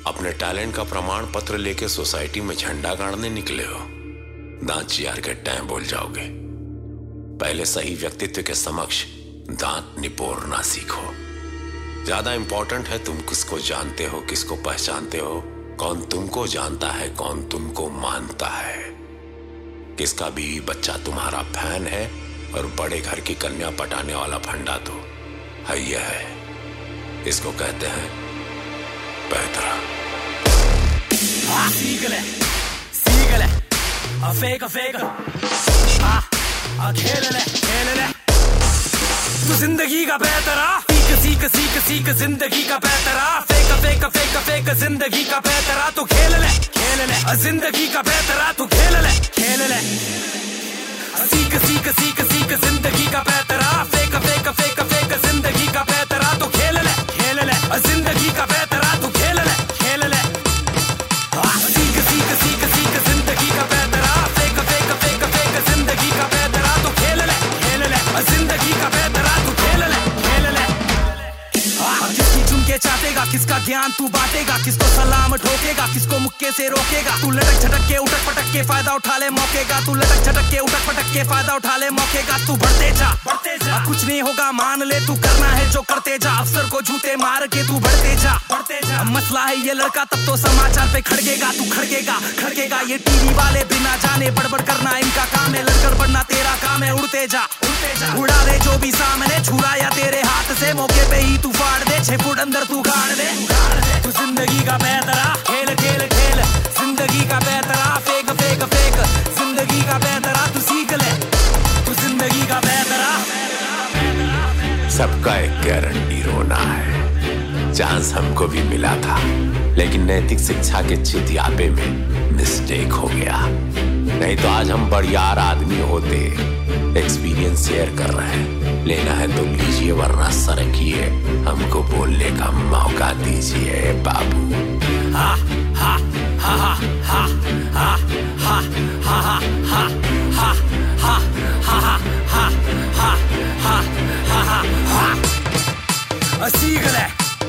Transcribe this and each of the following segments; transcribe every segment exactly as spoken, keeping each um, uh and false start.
अपने टैलेंट का प्रमाण पत्र लेके सोसाइटी में झंडा गाड़ने निकले हो, दांत चियार के टाइम बोल जाओगे। पहले सही व्यक्तित्व के समक्ष दांत निपोरना सीखो। ज्यादा इंपॉर्टेंट है तुम किसको जानते हो, किसको पहचानते हो, कौन तुमको जानता है, कौन तुमको मानता है। किसका बीवी बच्चा तुम्हारा फैन है और बड़े घर की कन्या पटाने वाला फंडा तो है ये है। इसको कहते हैं पैतरा। सीगले सीगले अफेक अफेक आ आ खेल ले खेल ले तू जिंदगी का पैतरा। सीख सीख सीख सीख जिंदगी का पैतरा। फेक फेक फेक फेक जिंदगी का पैतरा। तू खेल ले खेल ले जिंदगी का पैतरा। तू खेल ले खेल ले सीख सीख सीख सीख जिंदगी का पैतरा। फेक फेक फेक फेक जिंदगी का पैतरा। तू खेल ले खेल ले जिंदगी का पैतरा। तू खेल ले खेल ले सीख सीख सीख सीख जिंदगी का पैतरा। फेक फेक फेक फेक जिंदगी का पैतरा। तू खेल ले खेल ले जिंदगी का पैतरा। तू खेल ले खेल ले किसकी चुनके चाटेगा, किसका ज्ञान तू बांटेगा, किसको सलाम ठोकेगा, किसको मुक्के से रोकेगा। तू लटक झटक के उठक पटक के फायदा उठा ले मौके का। तू लटक झटक के उठक पटक के फायदा उठा ले मौके का। तू बढ़ते जा बढ़ते जा कुछ नहीं होगा मान ले, तू करना है जो करते जा। अफसर को जूते मार के तू बढ़ते जा बढ़ते जा। मसला है ये लड़का तब तो समाचार पे खड़केगा। तू खड़केगा खड़केगा ये टीवी वाले बिना जाने बड़बड़ करना इनका काम है। लड़कर बढ़ना तेरा काम है। उड़ते जा उड़ते जा उड़ा दे जो भी सामने छुरा या तेरे हाथ से। मौके पे ही तू फाड़ दे, छह फुट अंदर तू गाड़ दे। तू जिंदगी का पैतरा। खेल खेल खेल जिंदगी का पैतरा। फेक फेक फेक जिंदगी का पैतरा। तू सीख ले तू जिंदगी का पैतरा। सबका एक गारंटी रोना है। चांस हमको भी मिला था, लेकिन नैतिक शिक्षा के चितयापे में मिस्टेक हो गया। नहीं तो आज हम बढ़ियार आदमी होते। एक्सपीरियंस शेयर कर रहे हैं, लेना है तो लीजिए वरना सरकिए। हमको बोलने का मौका दीजिए बाबू। हा हा हा हा हा हा हा हा हा हा हा हा हा हा हा हा हा सीख ले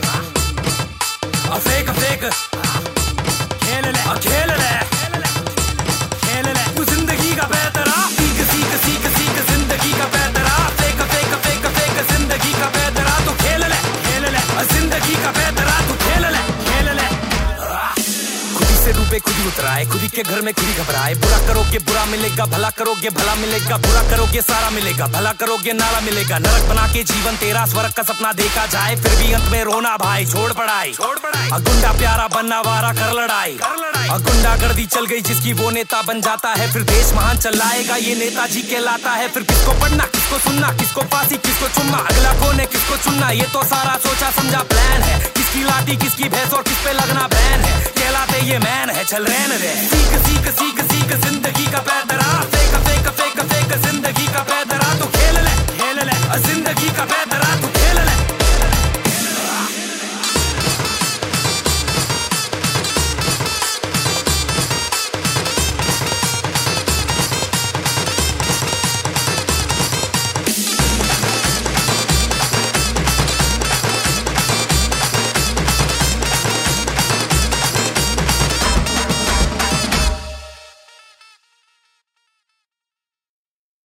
फेक फेक खेल ले खेल ले खेल ले तू जिंदगी का पैतरा। सीख सीख सीख सीख जिंदगी का पैतरा। फेक फेक फेक फेक जिंदगी का पैतरा। तू खेल ले खेल ले जिंदगी का पैतरा। तू खेल ले खेल ले खुदी से डूबे खुदी उतराए, खुदी के घर में खुदी घबराए। बुरा करोगे बुरा मिलेगा, भला करोगे भला मिलेगा। बुरा करोगे सारा मिलेगा, भला करोगे नाला मिलेगा। नरक बना के जीवन तेरा स्वर्ग का सपना देखा जाए, फिर भी अंत में रोना भाई। छोड़ पढ़ाई छोड़ पढ़ाई गुंडा प्यारा बनना वारा कर लड़ाई कर लड़ाई। गुंडा गर्दी चल गई जिसकी वो नेता बन जाता है। फिर देश महान चलाएगा ये नेताजी कहलाता है। फिर किसको पढ़ना किसको सुनना, किसको फांसी किसको चुम्मा, अगला कौन है किसको चुनना। ये तो सारा सोचा समझा प्लान है। किसकी लाठी किसकी भैंस और किस पे लगना बैन है। कहलाते ये मैन है चल रहने दे। सीख सीख सीख सीख जिंदगी का पैतरा। फेक फेक फेक फेक जिंदगी का पैतरा। तू खेल ले खेल ले जिंदगी का पैतरा। तू